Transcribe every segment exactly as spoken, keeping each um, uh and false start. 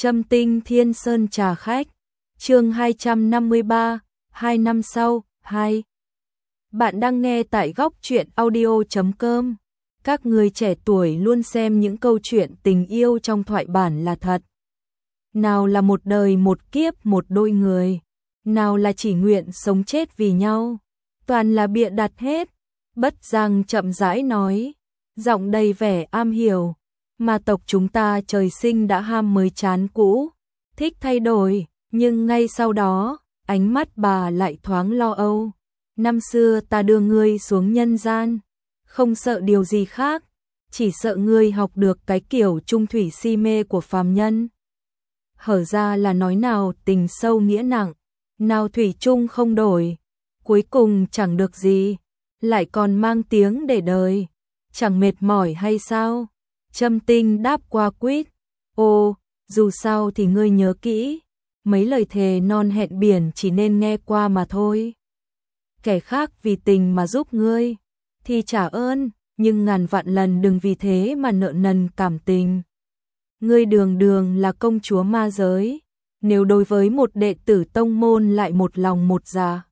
Trâm Tinh Thiên Sơn trà khách, chương hai trăm năm mươi ba, hai năm sau, hai. Bạn đang nghe tại góc truyện audio chấm com. Các người trẻ tuổi luôn xem những câu chuyện tình yêu trong thoại bản là thật. Nào là một đời một kiếp một đôi người, nào là chỉ nguyện sống chết vì nhau, toàn là bịa đặt hết. Bất Giang chậm rãi nói, giọng đầy vẻ am hiểu. Mà tộc chúng ta trời sinh đã ham mới chán cũ, thích thay đổi, nhưng ngay sau đó, ánh mắt bà lại thoáng lo âu. Năm xưa ta đưa ngươi xuống nhân gian, không sợ điều gì khác, chỉ sợ ngươi học được cái kiểu trung thủy si mê của phàm nhân. Hở ra là nói nào tình sâu nghĩa nặng, nào thủy chung không đổi, cuối cùng chẳng được gì, lại còn mang tiếng để đời, chẳng mệt mỏi hay sao? Trâm Tinh đáp qua quýt, ô, dù sao thì ngươi nhớ kỹ, mấy lời thề non hẹn biển chỉ nên nghe qua mà thôi. Kẻ khác vì tình mà giúp ngươi, thì trả ơn, nhưng ngàn vạn lần đừng vì thế mà nợ nần cảm tình. Ngươi đường đường là công chúa ma giới, nếu đối với một đệ tử tông môn lại một lòng một dạ,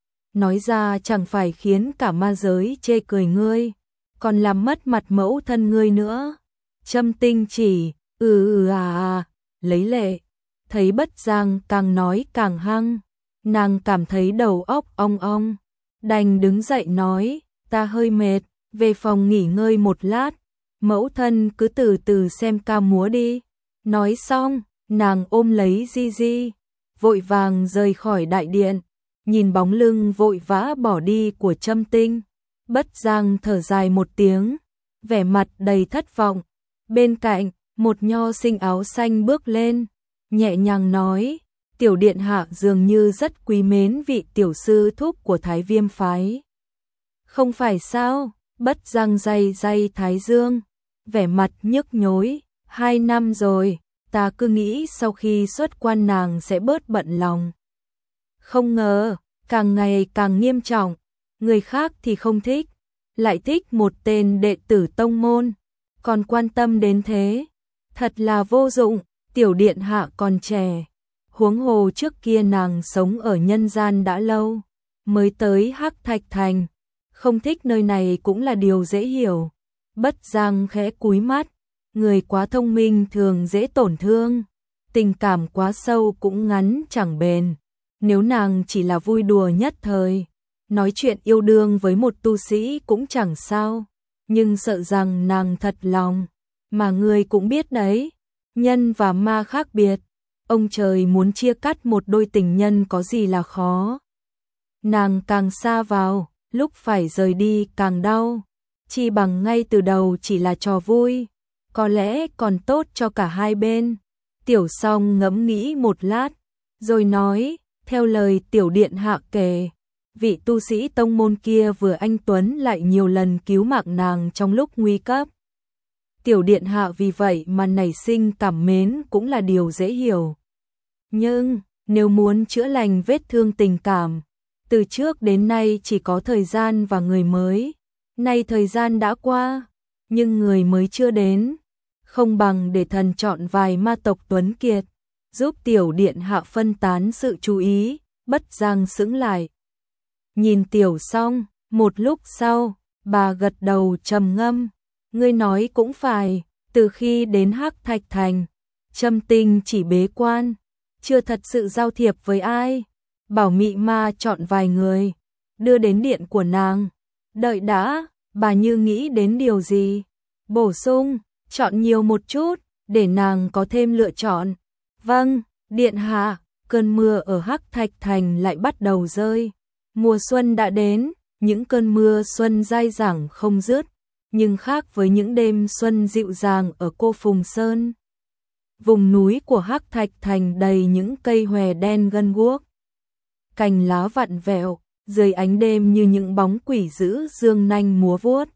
nói ra chẳng phải khiến cả ma giới chê cười ngươi, còn làm mất mặt mẫu thân ngươi nữa. Trâm Tinh chỉ, ừ ừ à à, lấy lệ, thấy Bất Giang càng nói càng hăng, nàng cảm thấy đầu óc ong ong, đành đứng dậy nói, ta hơi mệt, về phòng nghỉ ngơi một lát, mẫu thân cứ từ từ xem ca múa đi. Nói xong, nàng ôm lấy Di Di, vội vàng rời khỏi đại điện, nhìn bóng lưng vội vã bỏ đi của Trâm Tinh, Bất Giang thở dài một tiếng, vẻ mặt đầy thất vọng. Bên cạnh, một nho sinh áo xanh bước lên, nhẹ nhàng nói, tiểu điện hạ dường như rất quý mến vị tiểu sư thúc của Thái Viêm phái. Không phải sao? Bất Giang day day thái dương, vẻ mặt nhức nhối, hai năm rồi, ta cứ nghĩ sau khi xuất quan nàng sẽ bớt bận lòng. Không ngờ, càng ngày càng nghiêm trọng, người khác thì không thích, lại thích một tên đệ tử tông môn, còn quan tâm đến thế, thật là vô dụng. Tiểu điện hạ còn trẻ, huống hồ trước kia nàng sống ở nhân gian đã lâu, mới tới Hắc Thạch Thành, không thích nơi này cũng là điều dễ hiểu. Bất Giang khẽ cúi mắt, người quá thông minh thường dễ tổn thương, tình cảm quá sâu cũng ngắn chẳng bền. Nếu nàng chỉ là vui đùa nhất thời, nói chuyện yêu đương với một tu sĩ cũng chẳng sao, nhưng sợ rằng nàng thật lòng, mà người cũng biết đấy, nhân và ma khác biệt, ông trời muốn chia cắt một đôi tình nhân có gì là khó. Nàng càng xa vào, lúc phải rời đi càng đau, chi bằng ngay từ đầu chỉ là trò vui, có lẽ còn tốt cho cả hai bên. Tiểu Song ngẫm nghĩ một lát, rồi nói, theo lời tiểu điện hạ kể, vị tu sĩ tông môn kia vừa anh tuấn lại nhiều lần cứu mạng nàng trong lúc nguy cấp. Tiểu điện hạ vì vậy mà nảy sinh cảm mến cũng là điều dễ hiểu. Nhưng, nếu muốn chữa lành vết thương tình cảm, từ trước đến nay chỉ có thời gian và người mới. Nay thời gian đã qua, nhưng người mới chưa đến. Không bằng để thần chọn vài ma tộc tuấn kiệt, giúp tiểu điện hạ phân tán sự chú ý. Bất Giang sững lại, nhìn Tiểu Song, một lúc sau, bà gật đầu trầm ngâm. Ngươi nói cũng phải, từ khi đến Hắc Thạch Thành, Trâm Tinh chỉ bế quan, chưa thật sự giao thiệp với ai. Bảo mị ma chọn vài người, đưa đến điện của nàng. Đợi đã, bà như nghĩ đến điều gì? Bổ sung, chọn nhiều một chút, để nàng có thêm lựa chọn. Vâng, điện hạ. Cơn mưa ở Hắc Thạch Thành lại bắt đầu rơi. Mùa xuân đã đến, những cơn mưa xuân dai dẳng không dứt, nhưng khác với những đêm xuân dịu dàng ở Cô Phùng Sơn. Vùng núi của Hắc Thạch Thành đầy những cây hòe đen gân guốc, cành lá vặn vẹo, dưới ánh đêm như những bóng quỷ dữ dương nanh múa vuốt.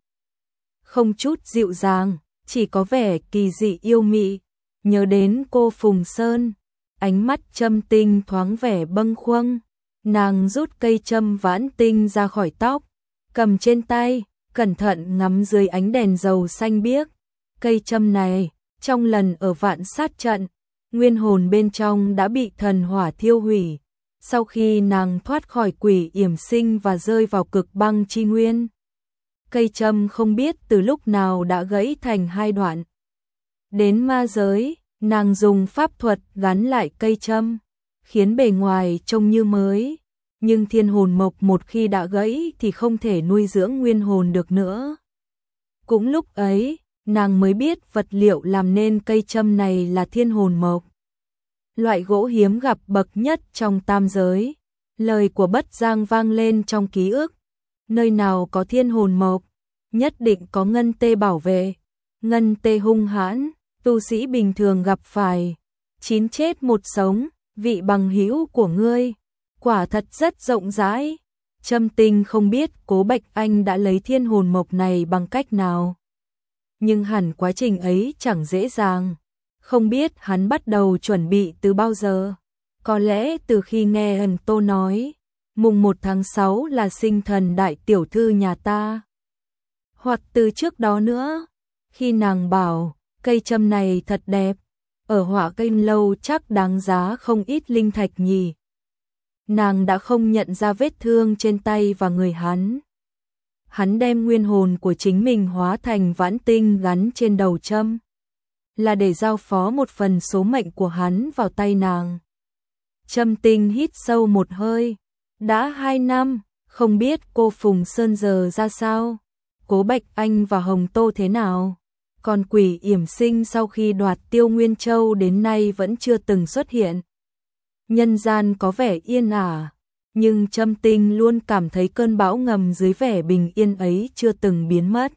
Không chút dịu dàng, chỉ có vẻ kỳ dị yêu mị. Nhớ đến Cô Phùng Sơn, ánh mắt Trâm Tinh thoáng vẻ bâng khuâng, nàng rút cây châm vãn tinh ra khỏi tóc, cầm trên tay, cẩn thận ngắm dưới ánh đèn dầu xanh biếc. Cây châm này, trong lần ở Vạn Sát trận, nguyên hồn bên trong đã bị thần hỏa thiêu hủy. Sau khi nàng thoát khỏi quỷ yểm sinh và rơi vào cực băng chi nguyên, cây châm không biết từ lúc nào đã gãy thành hai đoạn. Đến ma giới, nàng dùng pháp thuật gắn lại cây châm, khiến bề ngoài trông như mới, nhưng thiên hồn mộc một khi đã gãy thì không thể nuôi dưỡng nguyên hồn được nữa. Cũng lúc ấy, nàng mới biết vật liệu làm nên cây châm này là thiên hồn mộc, loại gỗ hiếm gặp bậc nhất trong tam giới. Lời của Bất Giang vang lên trong ký ức, nơi nào có thiên hồn mộc, nhất định có ngân tê bảo vệ. Ngân tê hung hãn, tu sĩ bình thường gặp phải, chín chết một sống, vị bằng hữu của ngươi, quả thật rất rộng rãi. Trâm Tinh không biết Cố Bạch Anh đã lấy thiên hồn mộc này bằng cách nào, nhưng hẳn quá trình ấy chẳng dễ dàng. Không biết hắn bắt đầu chuẩn bị từ bao giờ, có lẽ từ khi nghe Hần Tô nói, mùng một tháng sáu là sinh thần đại tiểu thư nhà ta, hoặc từ trước đó nữa, khi nàng bảo cây châm này thật đẹp, ở Hỏa Kênh lâu chắc đáng giá không ít linh thạch nhỉ. Nàng đã không nhận ra vết thương trên tay và người hắn. Hắn đem nguyên hồn của chính mình hóa thành vãn tinh gắn trên đầu châm, là để giao phó một phần số mệnh của hắn vào tay nàng. Trâm Tinh hít sâu một hơi, đã hai năm, không biết cô Phùng Sơn giờ ra sao, Cố Bạch Anh và Hồng Tô thế nào, còn quỷ yểm sinh sau khi đoạt Tiêu Nguyên Châu đến nay vẫn chưa từng xuất hiện. Nhân gian có vẻ yên ả, nhưng Trâm Tinh luôn cảm thấy cơn bão ngầm dưới vẻ bình yên ấy chưa từng biến mất.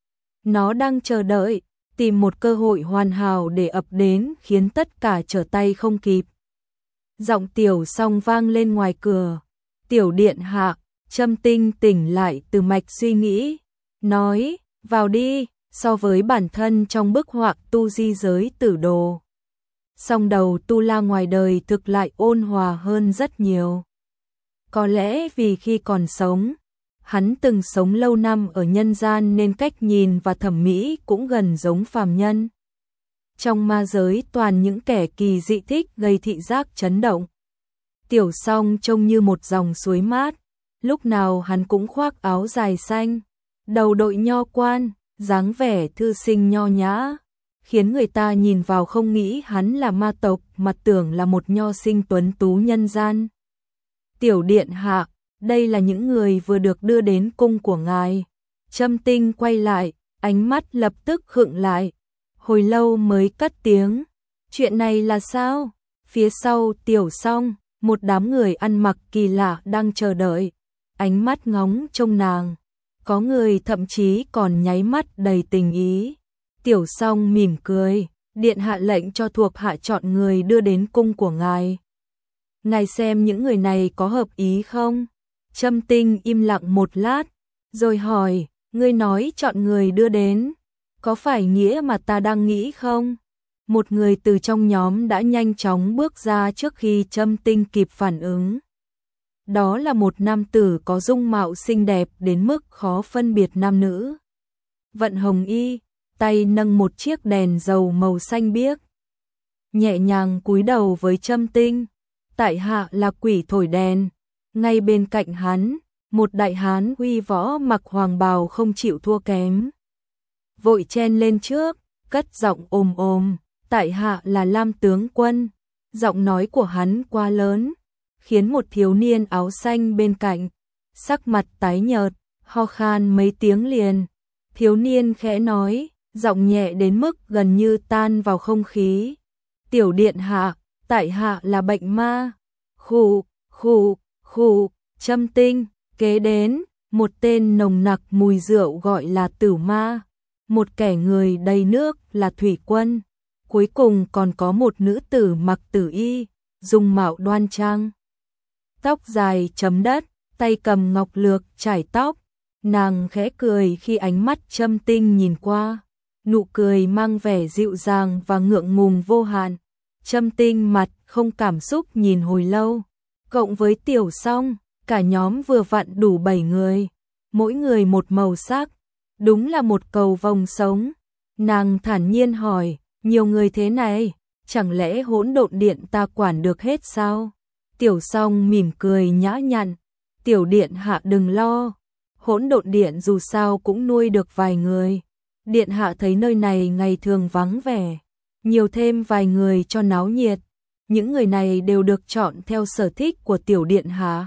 Nó đang chờ đợi, tìm một cơ hội hoàn hảo để ập đến khiến tất cả trở tay không kịp. Giọng Tiểu Song vang lên ngoài cửa. Tiểu điện hạ. Trâm Tinh tỉnh lại từ mạch suy nghĩ, nói, vào đi. So với bản thân trong bức họa tu di giới tử đồ, song đầu tu la ngoài đời thực lại ôn hòa hơn rất nhiều. Có lẽ vì khi còn sống, hắn từng sống lâu năm ở nhân gian nên cách nhìn và thẩm mỹ cũng gần giống phàm nhân. Trong ma giới toàn những kẻ kỳ dị thích gây thị giác chấn động. Tiểu Song trông như một dòng suối mát, lúc nào hắn cũng khoác áo dài xanh, đầu đội nho quan, dáng vẻ thư sinh nho nhã, khiến người ta nhìn vào không nghĩ hắn là ma tộc mà tưởng là một nho sinh tuấn tú nhân gian. Tiểu điện hạ, đây là những người vừa được đưa đến cung của ngài. Trâm Tinh quay lại, ánh mắt lập tức khựng lại, hồi lâu mới cất tiếng, chuyện này là sao? Phía sau Tiểu Song, một đám người ăn mặc kỳ lạ đang chờ đợi, ánh mắt ngóng trông nàng. Có người thậm chí còn nháy mắt đầy tình ý. Tiểu Song mỉm cười, điện hạ lệnh cho thuộc hạ chọn người đưa đến cung của ngài. Ngài xem những người này có hợp ý không? Trâm Tinh im lặng một lát, rồi hỏi, ngươi nói chọn người đưa đến, có phải nghĩa mà ta đang nghĩ không? Một người từ trong nhóm đã nhanh chóng bước ra trước khi Trâm Tinh kịp phản ứng. Đó là một nam tử có dung mạo xinh đẹp đến mức khó phân biệt nam nữ. Vận hồng y, tay nâng một chiếc đèn dầu màu xanh biếc, nhẹ nhàng cúi đầu với Trâm Tinh. Tại hạ là quỷ thổi đèn. Ngay bên cạnh hắn, một đại hán uy võ mặc hoàng bào không chịu thua kém, vội chen lên trước, cất giọng ồm ồm, tại hạ là Lam tướng quân. Giọng nói của hắn quá lớn, khiến một thiếu niên áo xanh bên cạnh, sắc mặt tái nhợt, ho khan mấy tiếng liền. Thiếu niên khẽ nói, giọng nhẹ đến mức gần như tan vào không khí. Tiểu điện hạ, tại hạ là bệnh ma. Khụ, khụ, khụ, Trâm Tinh, kế đến, một tên nồng nặc mùi rượu gọi là tử ma, một kẻ người đầy nước là thủy quân, cuối cùng còn có một nữ tử mặc tử y, dung mạo đoan trang, tóc dài chấm đất, tay cầm ngọc lược chải tóc. Nàng khẽ cười khi ánh mắt Trâm Tinh nhìn qua, nụ cười mang vẻ dịu dàng và ngượng ngùng vô hạn. Trâm Tinh mặt không cảm xúc nhìn hồi lâu, cộng với Tiểu Song, cả nhóm vừa vặn đủ bảy người, mỗi người một màu sắc, đúng là một cầu vồng sống. Nàng thản nhiên hỏi, nhiều người thế này, chẳng lẽ hỗn độn điện ta quản được hết sao? Tiểu Song mỉm cười nhã nhặn, tiểu điện hạ đừng lo, hỗn độn điện dù sao cũng nuôi được vài người. Điện hạ thấy nơi này ngày thường vắng vẻ, nhiều thêm vài người cho náo nhiệt, những người này đều được chọn theo sở thích của tiểu điện hạ.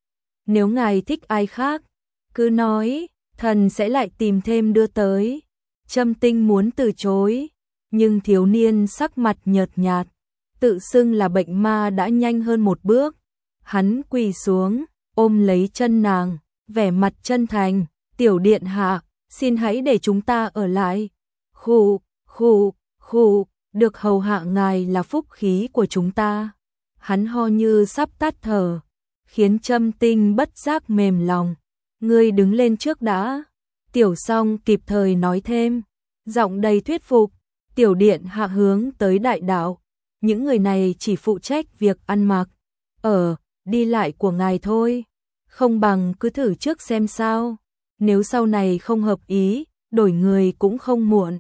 Nếu ngài thích ai khác, cứ nói, thần sẽ lại tìm thêm đưa tới. Trâm Tinh muốn từ chối, nhưng thiếu niên sắc mặt nhợt nhạt, tự xưng là bệnh ma đã nhanh hơn một bước. Hắn quỳ xuống, ôm lấy chân nàng, vẻ mặt chân thành, tiểu điện hạ, xin hãy để chúng ta ở lại. Khụ, khụ, khụ, được hầu hạ ngài là phúc khí của chúng ta. Hắn ho như sắp tắt thở, khiến Trâm Tinh bất giác mềm lòng. Ngươi đứng lên trước đã. Tiểu Song kịp thời nói thêm, giọng đầy thuyết phục. Tiểu điện hạ hướng tới đại đạo, những người này chỉ phụ trách việc ăn mặc, ở, đi lại của ngài thôi, không bằng cứ thử trước xem sao, nếu sau này không hợp ý, đổi người cũng không muộn.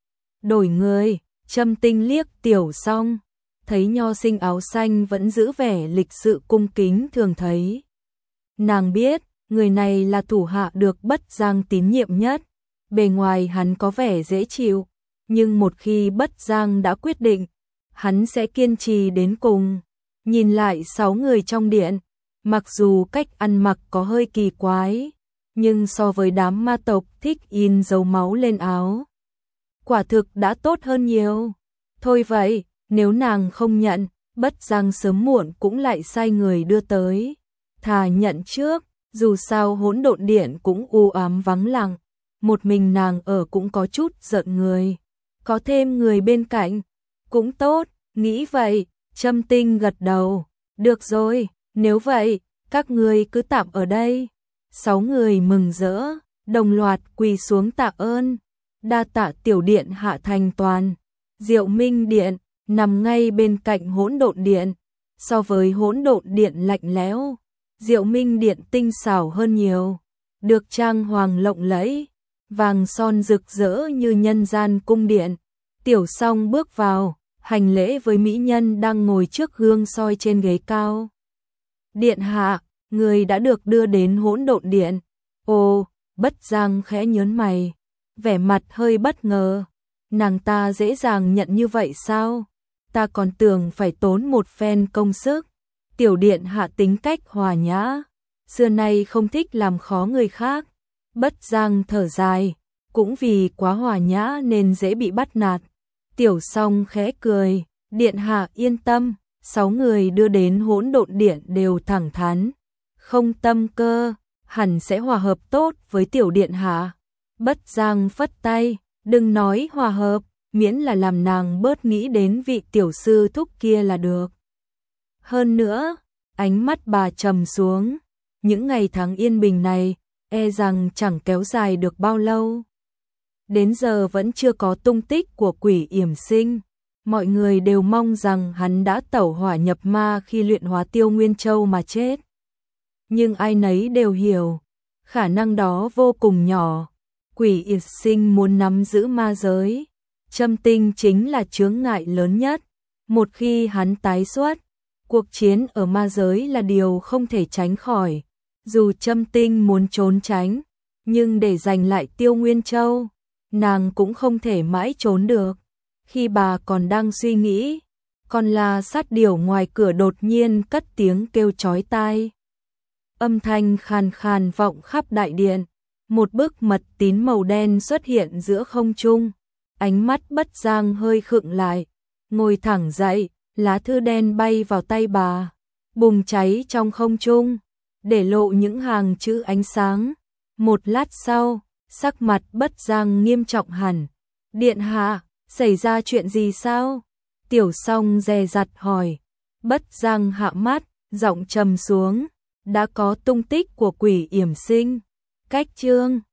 Đổi người, Trâm Tinh liếc Tiểu Song, thấy nho sinh áo xanh vẫn giữ vẻ lịch sự cung kính thường thấy. Nàng biết, người này là thủ hạ được Bất Giang tín nhiệm nhất, bề ngoài hắn có vẻ dễ chịu, nhưng một khi Bất Giang đã quyết định, hắn sẽ kiên trì đến cùng. Nhìn lại sáu người trong điện, mặc dù cách ăn mặc có hơi kỳ quái, nhưng so với đám ma tộc thích in dấu máu lên áo, quả thực đã tốt hơn nhiều. Thôi vậy, nếu nàng không nhận, Bất Giang sớm muộn cũng lại sai người đưa tới. Thà nhận trước, dù sao hỗn độn điện cũng u ám vắng lặng, một mình nàng ở cũng có chút giận người. Có thêm người bên cạnh, cũng tốt, nghĩ vậy, Trâm Tinh gật đầu. Được rồi, nếu vậy, các ngươi cứ tạm ở đây. Sáu người mừng rỡ, đồng loạt quỳ xuống tạ ơn. Đa tạ tiểu điện hạ thành toàn. Diệu Minh điện nằm ngay bên cạnh hỗn độn điện, so với hỗn độn điện lạnh lẽo, Diệu Minh điện tinh xảo hơn nhiều, được trang hoàng lộng lẫy, vàng son rực rỡ như nhân gian cung điện. Tiểu Song bước vào, hành lễ với mỹ nhân đang ngồi trước gương soi trên ghế cao. Điện hạ, người đã được đưa đến hỗn độn điện. Ồ, Bất Giang khẽ nhớn mày, vẻ mặt hơi bất ngờ. Nàng ta dễ dàng nhận như vậy sao? Ta còn tưởng phải tốn một phen công sức. Tiểu điện hạ tính cách hòa nhã, xưa nay không thích làm khó người khác. Bất Giang thở dài, cũng vì quá hòa nhã nên dễ bị bắt nạt. Tiểu Song khẽ cười, điện hạ yên tâm, sáu người đưa đến hỗn độn điện đều thẳng thắn, không tâm cơ, hẳn sẽ hòa hợp tốt với tiểu điện hạ. Bất Giang phất tay, đừng nói hòa hợp, miễn là làm nàng bớt nghĩ đến vị tiểu sư thúc kia là được. Hơn nữa, ánh mắt bà trầm xuống, những ngày tháng yên bình này, e rằng chẳng kéo dài được bao lâu. Đến giờ vẫn chưa có tung tích của Quỷ Yểm Sinh, mọi người đều mong rằng hắn đã tẩu hỏa nhập ma khi luyện hóa Tiêu Nguyên Châu mà chết. Nhưng ai nấy đều hiểu, khả năng đó vô cùng nhỏ. Quỷ Yểm Sinh muốn nắm giữ ma giới, Trâm Tinh chính là chướng ngại lớn nhất. Một khi hắn tái xuất, cuộc chiến ở ma giới là điều không thể tránh khỏi. Dù Trâm Tinh muốn trốn tránh, nhưng để giành lại Tiêu Nguyên Châu, nàng cũng không thể mãi trốn được. Khi bà còn đang suy nghĩ, con la sát điểu ngoài cửa đột nhiên cất tiếng kêu chói tai. Âm thanh khàn khàn vọng khắp đại điện, một bức mật tín màu đen xuất hiện giữa không trung. Ánh mắt Bất Giang hơi khựng lại, ngồi thẳng dậy, lá thư đen bay vào tay bà, bùng cháy trong không trung, để lộ những hàng chữ ánh sáng. Một lát sau, sắc mặt Bất Giang nghiêm trọng hẳn. Điện hạ, xảy ra chuyện gì sao? Tiểu Song dè dặt hỏi. Bất Giang hạ mắt, giọng trầm xuống. Đã có tung tích của Quỷ Yểm Sinh. Cách chương